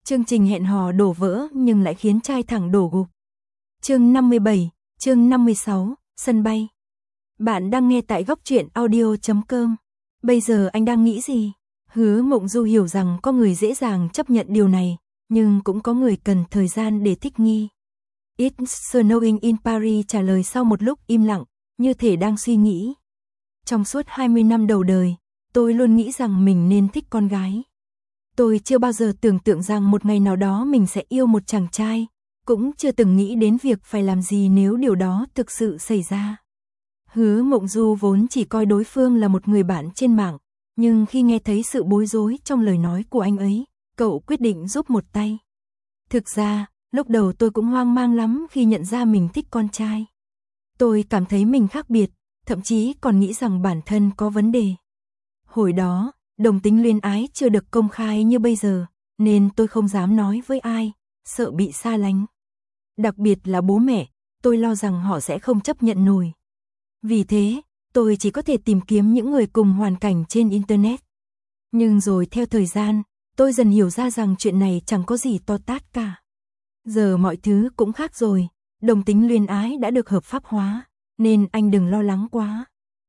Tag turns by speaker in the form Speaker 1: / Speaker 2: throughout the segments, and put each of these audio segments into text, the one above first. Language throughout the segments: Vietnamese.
Speaker 1: Chương trình hẹn hò đổ vỡ nhưng lại khiến trai thẳng đổ gục. Chương 57, chương 56, sân bay. Bạn đang nghe tại góc truyện audio.com. Bây giờ anh đang nghĩ gì? Hứa Mộng Du hiểu rằng có người dễ dàng chấp nhận điều này, nhưng cũng có người cần thời gian để thích nghi. It's snowing in Paris trả lời sau một lúc im lặng, như thể đang suy nghĩ. Trong suốt 20 năm đầu đời, tôi luôn nghĩ rằng mình nên thích con gái. Tôi chưa bao giờ tưởng tượng rằng một ngày nào đó mình sẽ yêu một chàng trai, cũng chưa từng nghĩ đến việc phải làm gì nếu điều đó thực sự xảy ra. Hứa Mộng Du vốn chỉ coi đối phương là một người bạn trên mạng, nhưng khi nghe thấy sự bối rối trong lời nói của anh ấy, cậu quyết định giúp một tay. Thực ra, lúc đầu tôi cũng hoang mang lắm khi nhận ra mình thích con trai. Tôi cảm thấy mình khác biệt, thậm chí còn nghĩ rằng bản thân có vấn đề. Hồi đó, đồng tính luyến ái chưa được công khai như bây giờ, nên tôi không dám nói với ai, sợ bị xa lánh. Đặc biệt là bố mẹ, tôi lo rằng họ sẽ không chấp nhận nổi. Vì thế, tôi chỉ có thể tìm kiếm những người cùng hoàn cảnh trên Internet. Nhưng rồi theo thời gian, tôi dần hiểu ra rằng chuyện này chẳng có gì to tát cả. Giờ mọi thứ cũng khác rồi, đồng tính luyến ái đã được hợp pháp hóa, nên anh đừng lo lắng quá.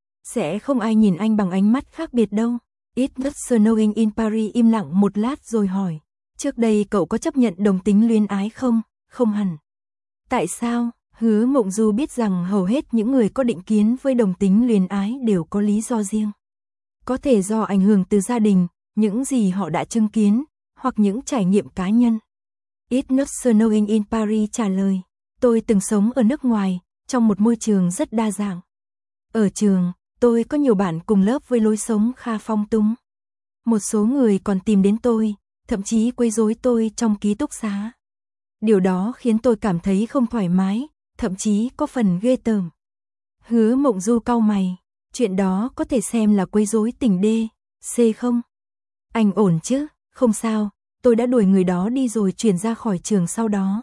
Speaker 1: Sẽ không ai nhìn anh bằng ánh mắt khác biệt đâu. It's snowing in Paris im lặng một lát rồi hỏi. Trước đây cậu có chấp nhận đồng tính luyến ái không? Không hẳn. Tại sao? Hứa Mộng Du biết rằng hầu hết những người có định kiến với đồng tính luyến ái đều có lý do riêng. Có thể do ảnh hưởng từ gia đình, những gì họ đã chứng kiến, hoặc những trải nghiệm cá nhân. It's not snowing in Paris trả lời. Tôi từng sống ở nước ngoài, trong một môi trường rất đa dạng. Ở trường, tôi có nhiều bạn cùng lớp với lối sống khá phong túng. Một số người còn tìm đến tôi, thậm chí quấy rối tôi trong ký túc xá. Điều đó khiến tôi cảm thấy không thoải mái, thậm chí có phần ghê tởm. Hứa Mộng Du cau mày, chuyện đó có thể xem là quấy rối tình D, C không? Anh ổn chứ? Không sao, tôi đã đuổi người đó đi rồi chuyển ra khỏi trường sau đó.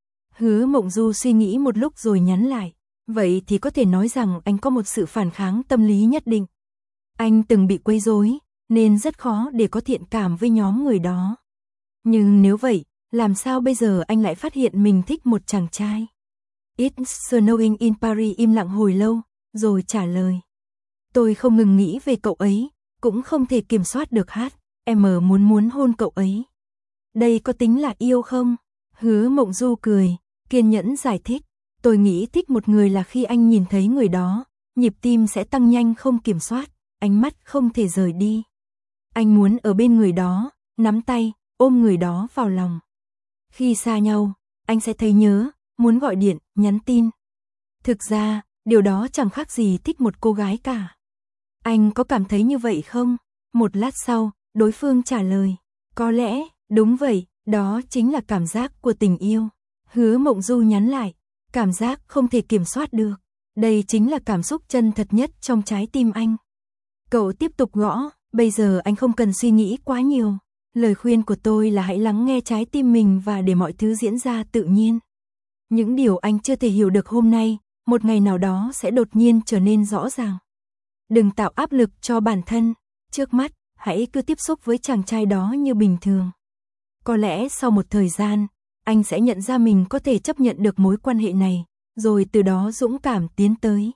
Speaker 1: Hứa Mộng Du suy nghĩ một lúc rồi nhắn lại. Vậy thì có thể nói rằng anh có một sự phản kháng tâm lý nhất định. Anh từng bị quấy rối, nên rất khó để có thiện cảm với nhóm người đó. Nhưng nếu vậy, làm sao bây giờ anh lại phát hiện mình thích một chàng trai? It's snowing in Paris im lặng hồi lâu, rồi trả lời. Tôi không ngừng nghĩ về cậu ấy, cũng không thể kiểm soát được em muốn hôn cậu ấy. Đây có tính là yêu không? Hứa Mộng Du cười, kiên nhẫn giải thích. Tôi nghĩ thích một người là khi anh nhìn thấy người đó, nhịp tim sẽ tăng nhanh không kiểm soát, ánh mắt không thể rời đi. Anh muốn ở bên người đó, nắm tay, ôm người đó vào lòng. Khi xa nhau, anh sẽ thấy nhớ, muốn gọi điện, nhắn tin. Thực ra, điều đó chẳng khác gì thích một cô gái cả. Anh có cảm thấy như vậy không? Một lát sau, đối phương trả lời. Có lẽ, đúng vậy, đó chính là cảm giác của tình yêu. Hứa Mộng Du nhắn lại. Cảm giác không thể kiểm soát được. Đây chính là cảm xúc chân thật nhất trong trái tim anh. Cậu tiếp tục gõ, bây giờ anh không cần suy nghĩ quá nhiều. Lời khuyên của tôi là hãy lắng nghe trái tim mình và để mọi thứ diễn ra tự nhiên. Những điều anh chưa thể hiểu được hôm nay, một ngày nào đó sẽ đột nhiên trở nên rõ ràng. Đừng tạo áp lực cho bản thân. Trước mắt, hãy cứ tiếp xúc với chàng trai đó như bình thường. Có lẽ sau một thời gian, anh sẽ nhận ra mình có thể chấp nhận được mối quan hệ này, rồi từ đó dũng cảm tiến tới.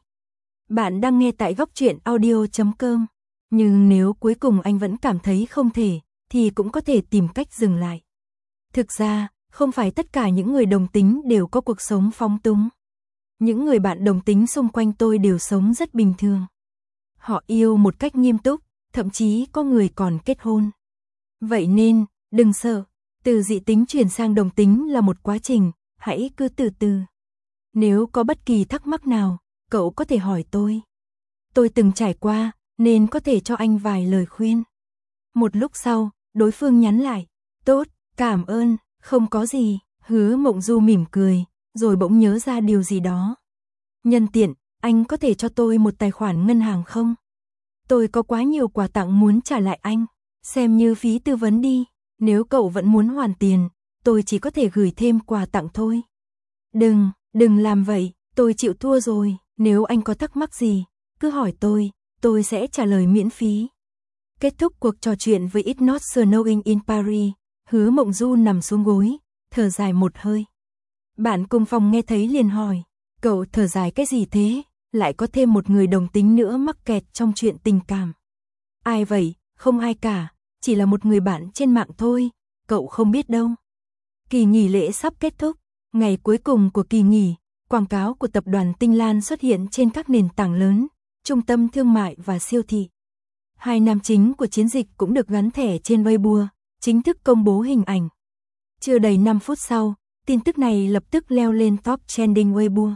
Speaker 1: Bạn đang nghe tại góc truyện audio.com, nhưng nếu cuối cùng anh vẫn cảm thấy không thể, thì cũng có thể tìm cách dừng lại. Thực ra, không phải tất cả những người đồng tính đều có cuộc sống phóng túng. Những người bạn đồng tính xung quanh tôi đều sống rất bình thường. Họ yêu một cách nghiêm túc, thậm chí có người còn kết hôn. Vậy nên, đừng sợ. Từ dị tính chuyển sang đồng tính là một quá trình, hãy cứ từ từ. Nếu có bất kỳ thắc mắc nào, cậu có thể hỏi tôi. Tôi từng trải qua, nên có thể cho anh vài lời khuyên. Một lúc sau, đối phương nhắn lại. Tốt, cảm ơn, không có gì. Hứa Mộng Du mỉm cười, rồi bỗng nhớ ra điều gì đó. Nhân tiện, anh có thể cho tôi một tài khoản ngân hàng không? Tôi có quá nhiều quà tặng muốn trả lại anh, xem như phí tư vấn đi. Nếu cậu vẫn muốn hoàn tiền, tôi chỉ có thể gửi thêm quà tặng thôi. Đừng làm vậy, tôi chịu thua rồi. Nếu anh có thắc mắc gì, cứ hỏi tôi sẽ trả lời miễn phí. Kết thúc cuộc trò chuyện với It's Not Snowing in Paris, Hứa Mộng Du nằm xuống gối, thở dài một hơi. Bạn cùng phòng nghe thấy liền hỏi, cậu thở dài cái gì thế, lại có thêm một người đồng tính nữa mắc kẹt trong chuyện tình cảm. Ai vậy, không ai cả, chỉ là một người bạn trên mạng thôi, cậu không biết đâu. Kỳ nghỉ lễ sắp kết thúc, ngày cuối cùng của kỳ nghỉ, quảng cáo của tập đoàn Tinh Lan xuất hiện trên các nền tảng lớn, trung tâm thương mại và siêu thị. Hai nam chính của chiến dịch cũng được gắn thẻ trên Weibo, chính thức công bố hình ảnh. Chưa đầy 5 phút sau, tin tức này lập tức leo lên top trending Weibo.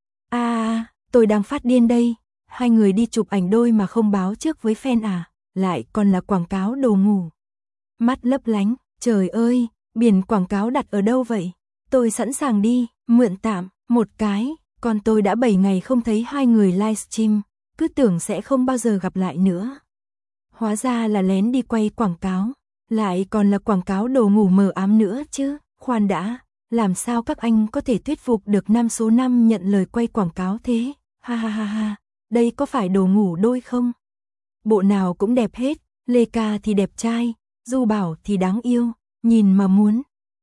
Speaker 1: Tôi đang phát điên đây, hai người đi chụp ảnh đôi mà không báo trước với fan à, lại còn là quảng cáo đồ ngủ. Mắt lấp lánh, trời ơi, biển quảng cáo đặt ở đâu vậy? Tôi sẵn sàng đi, mượn tạm, một cái, còn tôi đã 7 ngày không thấy hai người livestream, cứ tưởng sẽ không bao giờ gặp lại nữa. Hóa ra là lén đi quay quảng cáo, lại còn là quảng cáo đồ ngủ mờ ám nữa chứ, khoan đã, làm sao các anh có thể thuyết phục được nam số 5 nhận lời quay quảng cáo thế, ha ha ha ha, đây có phải đồ ngủ đôi không? Bộ nào cũng đẹp hết, Lê Ca thì đẹp trai, Du Bảo thì đáng yêu, nhìn mà muốn.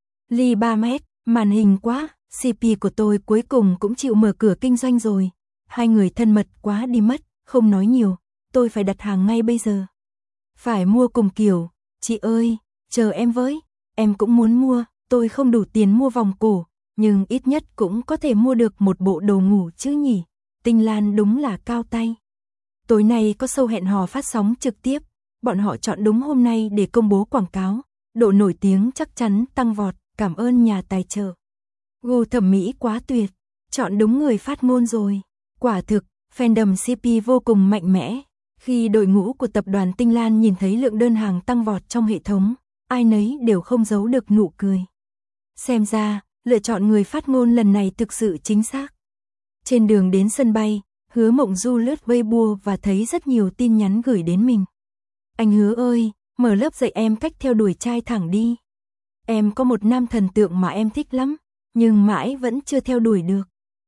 Speaker 1: Ly 3 mét, màn hình quá, CP của tôi cuối cùng cũng chịu mở cửa kinh doanh rồi. Hai người thân mật quá đi mất, không nói nhiều, tôi phải đặt hàng ngay bây giờ. Phải mua cùng kiểu, chị ơi, chờ em với, em cũng muốn mua, tôi không đủ tiền mua vòng cổ, nhưng ít nhất cũng có thể mua được một bộ đồ ngủ chứ nhỉ. Tinh Lan đúng là cao tay. Tối nay có show hẹn hò phát sóng trực tiếp, bọn họ chọn đúng hôm nay để công bố quảng cáo, độ nổi tiếng chắc chắn tăng vọt, cảm ơn nhà tài trợ. Gu thẩm mỹ quá tuyệt, chọn đúng người phát ngôn rồi. Quả thực, fandom CP vô cùng mạnh mẽ. Khi đội ngũ của tập đoàn Tinh Lan nhìn thấy lượng đơn hàng tăng vọt trong hệ thống, ai nấy đều không giấu được nụ cười. Xem ra, lựa chọn người phát ngôn lần này thực sự chính xác. Trên đường đến sân bay, Hứa Mộng Du lướt Weibo và thấy rất nhiều tin nhắn gửi đến mình. Anh Hứa ơi, mở lớp dạy em cách theo đuổi trai thẳng đi. Em có một nam thần tượng mà em thích lắm, nhưng mãi vẫn chưa theo đuổi được.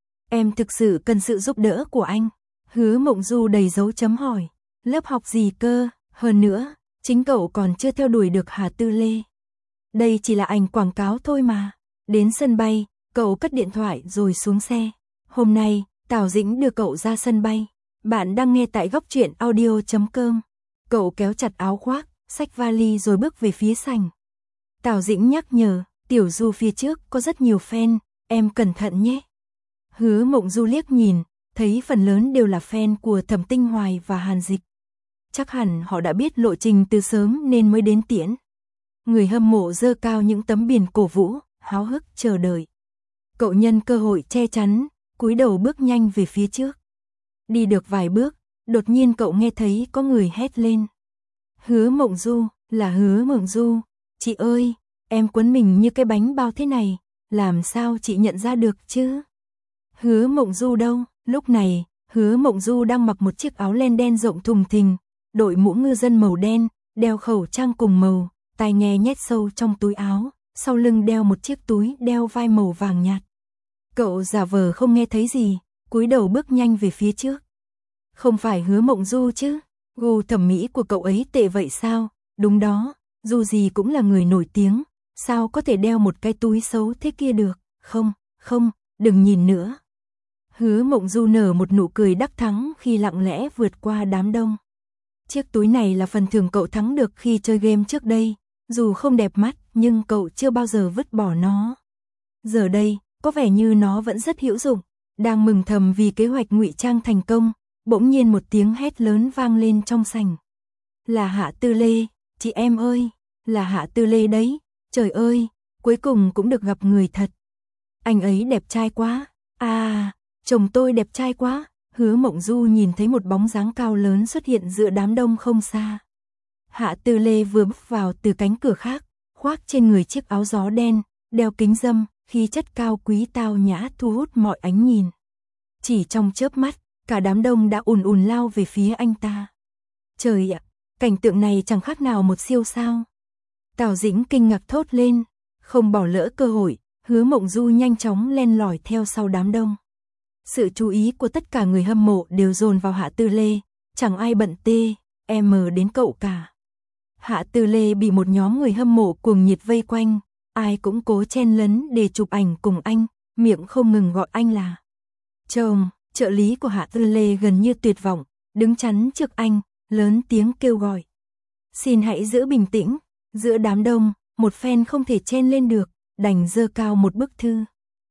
Speaker 1: Em thực sự cần sự giúp đỡ của anh. Hứa Mộng Du đầy dấu chấm hỏi. Lớp học gì cơ, hơn nữa, chính cậu còn chưa theo đuổi được Hà Tư Lê. Đây chỉ là ảnh quảng cáo thôi mà. Đến sân bay, cậu cất điện thoại rồi xuống xe. Hôm nay, Tào Dĩnh đưa cậu ra sân bay. Bạn đang nghe tại Góc Truyện Audio.com. Cậu kéo chặt áo khoác, xách vali rồi bước về phía sảnh. Tào Dĩnh nhắc nhở, Tiểu Du phía trước có rất nhiều fan, em cẩn thận nhé. Hứa Mộng Du liếc nhìn, thấy phần lớn đều là fan của Thẩm Tinh Hoài và Hàn Dịch. Chắc hẳn họ đã biết lộ trình từ sớm nên mới đến tiễn. Người hâm mộ giơ cao những tấm biển cổ vũ, háo hức chờ đợi. Cậu nhân cơ hội che chắn, cúi đầu bước nhanh về phía trước. Đi được vài bước, đột nhiên cậu nghe thấy có người hét lên. Hứa Mộng Du, là Hứa Mộng Du. Chị ơi, em quấn mình như cái bánh bao thế này, làm sao chị nhận ra được chứ? Hứa Mộng Du đâu? Lúc này, Hứa Mộng Du đang mặc một chiếc áo len đen rộng thùng thình, đội mũ ngư dân màu đen, đeo khẩu trang cùng màu, tai nghe nhét sâu trong túi áo, sau lưng đeo một chiếc túi đeo vai màu vàng nhạt. Cậu giả vờ không nghe thấy gì, cúi đầu bước nhanh về phía trước. Không phải Hứa Mộng Du chứ? Gu thẩm mỹ của cậu ấy tệ vậy sao? Đúng đó, dù gì cũng là người nổi tiếng, sao có thể đeo một cái túi xấu thế kia được? Không, đừng nhìn nữa. Hứa Mộng Du nở một nụ cười đắc thắng khi lặng lẽ vượt qua đám đông. Chiếc túi này là phần thưởng cậu thắng được khi chơi game trước đây, dù không đẹp mắt nhưng cậu chưa bao giờ vứt bỏ nó. Giờ đây, có vẻ như nó vẫn rất hữu dụng. Đang mừng thầm vì kế hoạch ngụy trang thành công, bỗng nhiên một tiếng hét lớn vang lên trong sảnh. Là Hạ Tư Lê, chị em ơi, là Hạ Tư Lê đấy, trời ơi, cuối cùng cũng được gặp người thật. Anh ấy đẹp trai quá, chồng tôi đẹp trai quá. Hứa Mộng Du nhìn thấy một bóng dáng cao lớn xuất hiện giữa đám đông không xa. Hạ Tư Lê vừa bước vào từ cánh cửa khác, khoác trên người chiếc áo gió đen, đeo kính râm, khí chất cao quý tao nhã thu hút mọi ánh nhìn. Chỉ trong chớp mắt, cả đám đông đã ùn ùn lao về phía anh ta. Trời ạ, cảnh tượng này chẳng khác nào một siêu sao. Tào Dĩnh kinh ngạc thốt lên, không bỏ lỡ cơ hội, Hứa Mộng Du nhanh chóng len lỏi theo sau đám đông. Sự chú ý của tất cả người hâm mộ đều dồn vào Hạ Tư Lê, chẳng ai bận tê, em đến cậu cả. Hạ Tư Lê bị một nhóm người hâm mộ cuồng nhiệt vây quanh, ai cũng cố chen lấn để chụp ảnh cùng anh, miệng không ngừng gọi anh là chồng. Trợ lý của Hạ Tư Lê gần như tuyệt vọng, đứng chắn trước anh, lớn tiếng kêu gọi. Xin hãy giữ bình tĩnh, giữa đám đông, một fan không thể chen lên được, đành giơ cao một bức thư.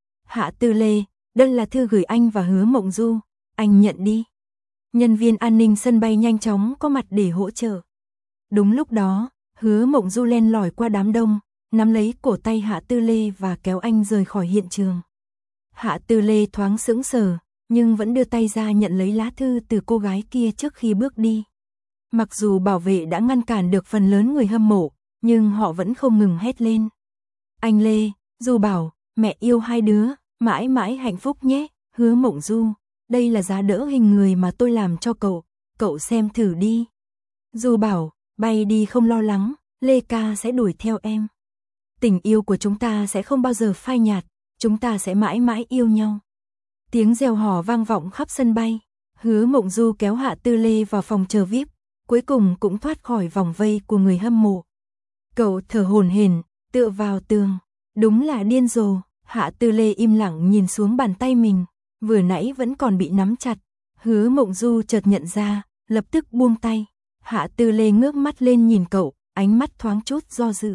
Speaker 1: Hạ Tư Lê, đây là thư gửi anh và Hứa Mộng Du, anh nhận đi. Nhân viên an ninh sân bay nhanh chóng có mặt để hỗ trợ. Đúng lúc đó, Hứa Mộng Du len lỏi qua đám đông, nắm lấy cổ tay Hạ Tư Lê và kéo anh rời khỏi hiện trường. Hạ Tư Lê thoáng sững sờ, nhưng vẫn đưa tay ra nhận lấy lá thư từ cô gái kia trước khi bước đi. Mặc dù bảo vệ đã ngăn cản được phần lớn người hâm mộ, nhưng họ vẫn không ngừng hét lên. Anh Lê, Du bảo, mẹ yêu hai đứa, mãi mãi hạnh phúc nhé, Hứa Mộng Du, đây là giá đỡ hình người mà tôi làm cho cậu xem thử đi. Du bảo, bay đi không lo lắng, Lê ca sẽ đuổi theo em. Tình yêu của chúng ta sẽ không bao giờ phai nhạt, chúng ta sẽ mãi mãi yêu nhau. Tiếng reo hò vang vọng khắp sân bay, Hứa Mộng Du kéo Hạ Tư Lê vào phòng chờ VIP, cuối cùng cũng thoát khỏi vòng vây của người hâm mộ. Cậu thở hổn hển, tựa vào tường, đúng là điên rồ. Hạ Tư Lê im lặng nhìn xuống bàn tay mình, vừa nãy vẫn còn bị nắm chặt. Hứa Mộng Du chợt nhận ra, lập tức buông tay. Hạ Tư Lê ngước mắt lên nhìn cậu, ánh mắt thoáng chút do dự.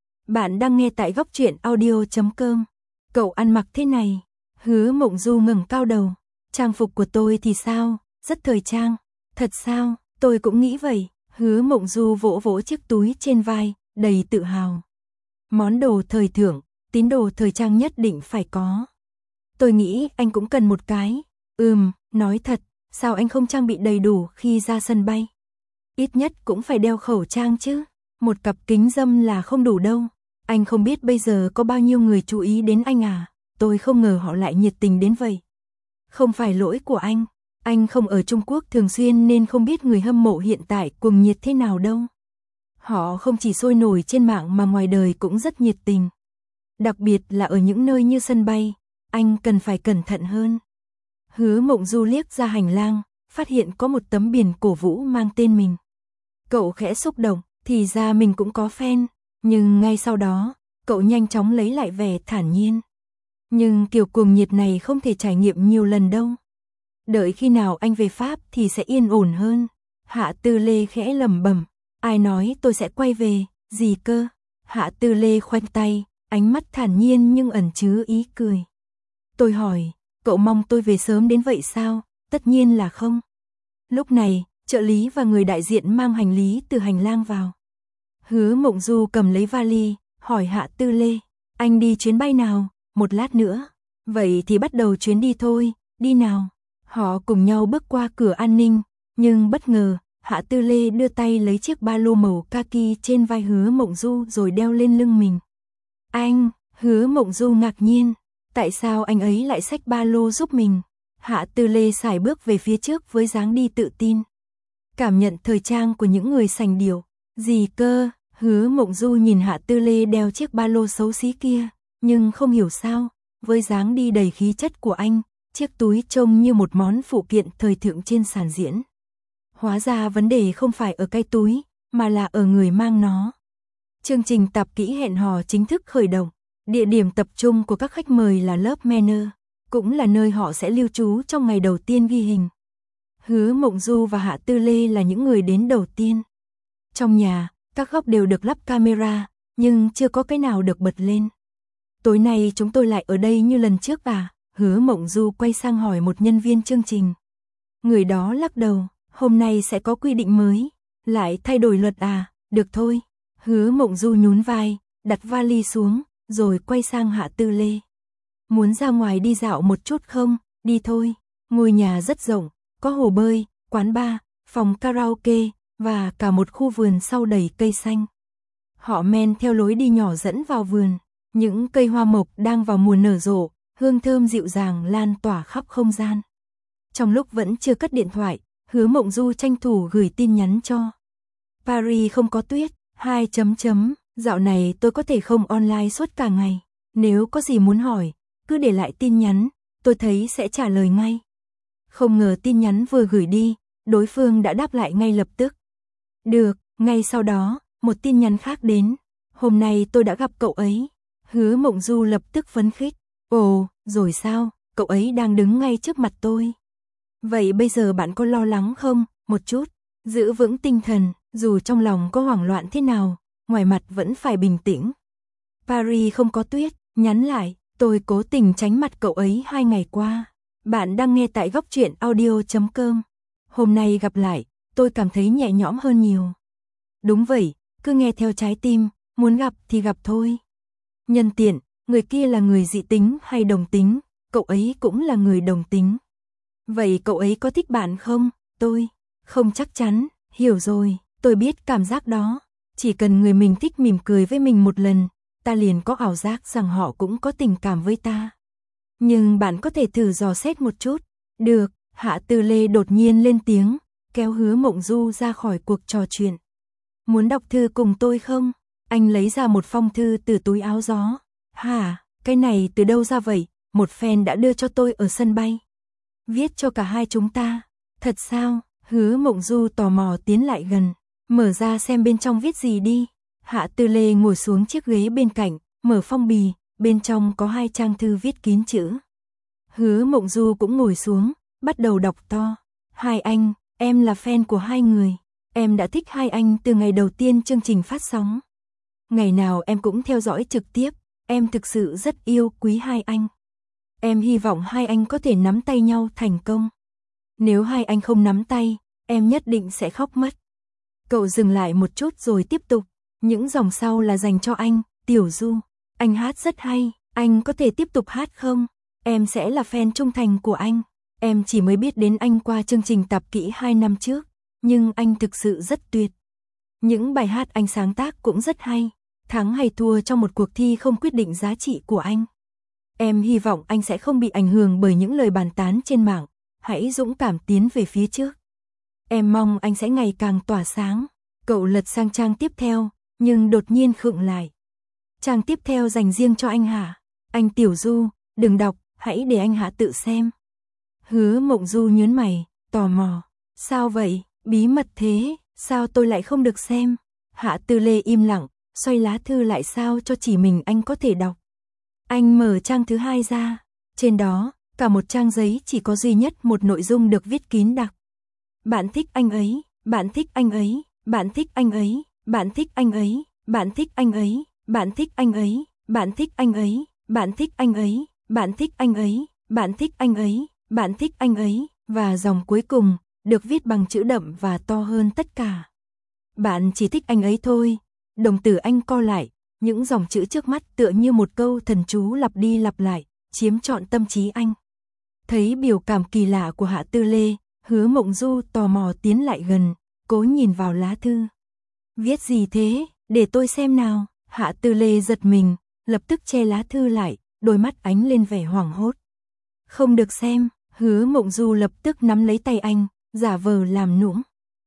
Speaker 1: Bạn đang nghe tại Góc Truyện Audio.com. Cậu ăn mặc thế này. Hứa Mộng Du ngẩng cao đầu. Trang phục của tôi thì sao? Rất thời trang. Thật sao? Tôi cũng nghĩ vậy. Hứa Mộng Du vỗ vỗ chiếc túi trên vai, đầy tự hào. Món đồ thời thượng, tín đồ thời trang nhất định phải có. Tôi nghĩ anh cũng cần một cái. Nói thật, sao anh không trang bị đầy đủ khi ra sân bay? Ít nhất cũng phải đeo khẩu trang chứ. Một cặp kính râm là không đủ đâu. Anh không biết bây giờ có bao nhiêu người chú ý đến anh à? Tôi không ngờ họ lại nhiệt tình đến vậy. Không phải lỗi của anh không ở Trung Quốc thường xuyên nên không biết người hâm mộ hiện tại cuồng nhiệt thế nào đâu. Họ không chỉ sôi nổi trên mạng mà ngoài đời cũng rất nhiệt tình. Đặc biệt là ở những nơi như sân bay, anh cần phải cẩn thận hơn. Hứa Mộng Du liếc ra hành lang, phát hiện có một tấm biển cổ vũ mang tên mình. Cậu khẽ xúc động, thì ra mình cũng có fan, nhưng ngay sau đó, cậu nhanh chóng lấy lại vẻ thản nhiên. Nhưng kiểu cuồng nhiệt này không thể trải nghiệm nhiều lần đâu. Đợi khi nào anh về Pháp thì sẽ yên ổn hơn. Hạ Tư Lê khẽ lẩm bẩm, ai nói tôi sẽ quay về, gì cơ? Hạ Tư Lê khoanh tay, ánh mắt thản nhiên nhưng ẩn chứa ý cười. Tôi hỏi, cậu mong tôi về sớm đến vậy sao? Tất nhiên là không. Lúc này, trợ lý và người đại diện mang hành lý từ hành lang vào. Hứa Mộng Du cầm lấy vali, hỏi Hạ Tư Lê, anh đi chuyến bay nào? Một lát nữa. Vậy thì bắt đầu chuyến đi thôi, đi nào. Họ cùng nhau bước qua cửa an ninh, nhưng bất ngờ, Hạ Tư Lê đưa tay lấy chiếc ba lô màu kaki trên vai Hứa Mộng Du rồi đeo lên lưng mình. Anh, Hứa Mộng Du ngạc nhiên, tại sao anh ấy lại xách ba lô giúp mình? Hạ Tư Lê sải bước về phía trước với dáng đi tự tin. Cảm nhận thời trang của những người sành điệu. Gì cơ? Hứa Mộng Du nhìn Hạ Tư Lê đeo chiếc ba lô xấu xí kia, nhưng không hiểu sao, với dáng đi đầy khí chất của anh, chiếc túi trông như một món phụ kiện thời thượng trên sàn diễn. Hóa ra vấn đề không phải ở cái túi, mà là ở người mang nó. Chương trình tạp kỹ hẹn hò chính thức khởi động. Địa điểm tập trung của các khách mời là lớp Manor, cũng là nơi họ sẽ lưu trú trong ngày đầu tiên ghi hình. Hứa Mộng Du và Hạ Tư Lê là những người đến đầu tiên. Trong nhà, các góc đều được lắp camera, nhưng chưa có cái nào được bật lên. Tối nay chúng tôi lại ở đây như lần trước à? Hứa Mộng Du quay sang hỏi một nhân viên chương trình. Người đó lắc đầu, hôm nay sẽ có quy định mới. Lại thay đổi luật à? Được thôi. Hứa Mộng Du nhún vai, đặt vali xuống, rồi quay sang Hạ Tư Lê. Muốn ra ngoài đi dạo một chút không? Đi thôi. Ngôi nhà rất rộng, có hồ bơi, quán bar, phòng karaoke, và cả một khu vườn sau đầy cây xanh. Họ men theo lối đi nhỏ dẫn vào vườn. Những cây hoa mộc đang vào mùa nở rộ, hương thơm dịu dàng lan tỏa khắp không gian. Trong lúc vẫn chưa cất điện thoại, Hứa Mộng Du tranh thủ gửi tin nhắn cho. Paris không có tuyết, 2. Dạo này tôi có thể không online suốt cả ngày. Nếu có gì muốn hỏi, cứ để lại tin nhắn, tôi thấy sẽ trả lời ngay. Không ngờ tin nhắn vừa gửi đi, đối phương đã đáp lại ngay lập tức. Được, ngay sau đó, một tin nhắn khác đến. Hôm nay tôi đã gặp cậu ấy. Hứa Mộng Du lập tức phấn khích. Ồ, rồi sao, cậu ấy đang đứng ngay trước mặt tôi. Vậy bây giờ bạn có lo lắng không? Một chút, giữ vững tinh thần, dù trong lòng có hoảng loạn thế nào, ngoài mặt vẫn phải bình tĩnh. Paris không có tuyết, nhắn lại, tôi cố tình tránh mặt cậu ấy 2 ngày qua. Bạn đang nghe tại góc truyện audio.com. Hôm nay gặp lại, tôi cảm thấy nhẹ nhõm hơn nhiều. Đúng vậy, cứ nghe theo trái tim, muốn gặp thì gặp thôi. Nhân tiện, người kia là người dị tính hay đồng tính, cậu ấy cũng là người đồng tính. Vậy cậu ấy có thích bạn không? Tôi không chắc chắn, hiểu rồi, tôi biết cảm giác đó. Chỉ cần người mình thích mỉm cười với mình một lần, ta liền có ảo giác rằng họ cũng có tình cảm với ta. Nhưng bạn có thể thử dò xét một chút. Được, Hạ Tư Lê đột nhiên lên tiếng, kéo Hứa Mộng Du ra khỏi cuộc trò chuyện. Muốn đọc thư cùng tôi không? Anh lấy ra một phong thư từ túi áo gió. Hả, cái này từ đâu ra vậy? Một fan đã đưa cho tôi ở sân bay. Viết cho cả hai chúng ta. Thật sao? Hứa Mộng Du tò mò tiến lại gần. Mở ra xem bên trong viết gì đi. Hạ Tư Lê ngồi xuống chiếc ghế bên cạnh, mở phong bì, bên trong có 2 trang thư viết kín chữ. Hứa Mộng Du cũng ngồi xuống, bắt đầu đọc to. Hai anh, em là fan của hai người. Em đã thích hai anh từ ngày đầu tiên chương trình phát sóng. Ngày nào em cũng theo dõi trực tiếp, em thực sự rất yêu quý hai anh. Em hy vọng hai anh có thể nắm tay nhau thành công. Nếu hai anh không nắm tay, em nhất định sẽ khóc mất. Cậu dừng lại một chút rồi tiếp tục. Những dòng sau là dành cho anh, Tiểu Du. Anh hát rất hay, anh có thể tiếp tục hát không? Em sẽ là fan trung thành của anh. Em chỉ mới biết đến anh qua chương trình Tạp Kỹ 2 năm trước, nhưng anh thực sự rất tuyệt. Những bài hát anh sáng tác cũng rất hay, thắng hay thua trong một cuộc thi không quyết định giá trị của anh. Em hy vọng anh sẽ không bị ảnh hưởng bởi những lời bàn tán trên mạng, hãy dũng cảm tiến về phía trước. Em mong anh sẽ ngày càng tỏa sáng. Cậu lật sang trang tiếp theo, nhưng đột nhiên khựng lại. Trang tiếp theo dành riêng cho anh hả? Anh Tiểu Du, đừng đọc, hãy để anh Hạ tự xem. Hứa Mộng Du nhớn mày, tò mò. Sao vậy, bí mật thế, sao tôi lại không được xem? Hạ Tư Lê im lặng, xoay lá thư lại sao cho chỉ mình anh có thể đọc. Anh mở trang thứ 2 ra, trên đó, cả một trang giấy chỉ có duy nhất một nội dung được viết kín đặc. Bạn thích anh ấy, bạn thích anh ấy, bạn thích anh ấy, bạn thích anh ấy, bạn thích anh ấy, bạn thích anh ấy, bạn thích anh ấy, bạn thích anh ấy, bạn thích anh ấy, bạn thích anh ấy, bạn thích anh ấy, và dòng cuối cùng, được viết bằng chữ đậm và to hơn tất cả. Bạn chỉ thích anh ấy thôi. Đồng tử anh co lại, những dòng chữ trước mắt tựa như một câu thần chú lặp đi lặp lại, chiếm trọn tâm trí anh. Thấy biểu cảm kỳ lạ của Hạ Tư Lê, Hứa Mộng Du tò mò tiến lại gần, cố nhìn vào lá thư. Viết gì thế, để tôi xem nào. Hạ Tư Lê giật mình, lập tức che lá thư lại, đôi mắt ánh lên vẻ hoảng hốt. Không được xem. Hứa Mộng Du lập tức nắm lấy tay anh, giả vờ làm nũng.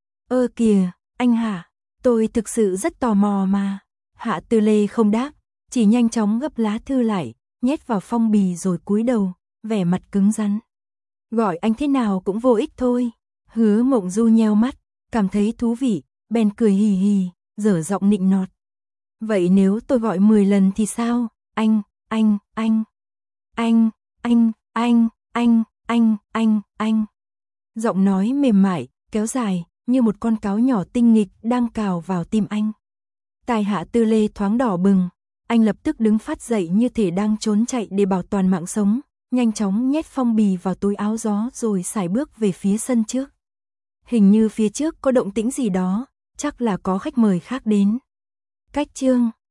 Speaker 1: Ơ kìa, anh hả, tôi thực sự rất tò mò mà. Hạ Tư Lê không đáp, chỉ nhanh chóng gấp lá thư lại, nhét vào phong bì rồi cúi đầu, vẻ mặt cứng rắn. Gọi anh thế nào cũng vô ích thôi. Hứa Mộng Du nheo mắt, cảm thấy thú vị, bèn cười hì hì, dở giọng nịnh nọt. Vậy nếu tôi gọi 10 lần thì sao? Anh. Giọng nói mềm mại, kéo dài, như một con cáo nhỏ tinh nghịch đang cào vào tim anh. Tai Hạ Tư Lê thoáng đỏ bừng, anh lập tức đứng phát dậy như thể đang trốn chạy để bảo toàn mạng sống, nhanh chóng nhét phong bì vào túi áo gió rồi sải bước về phía sân trước. Hình như phía trước có động tĩnh gì đó, chắc là có khách mời khác đến. Cách chương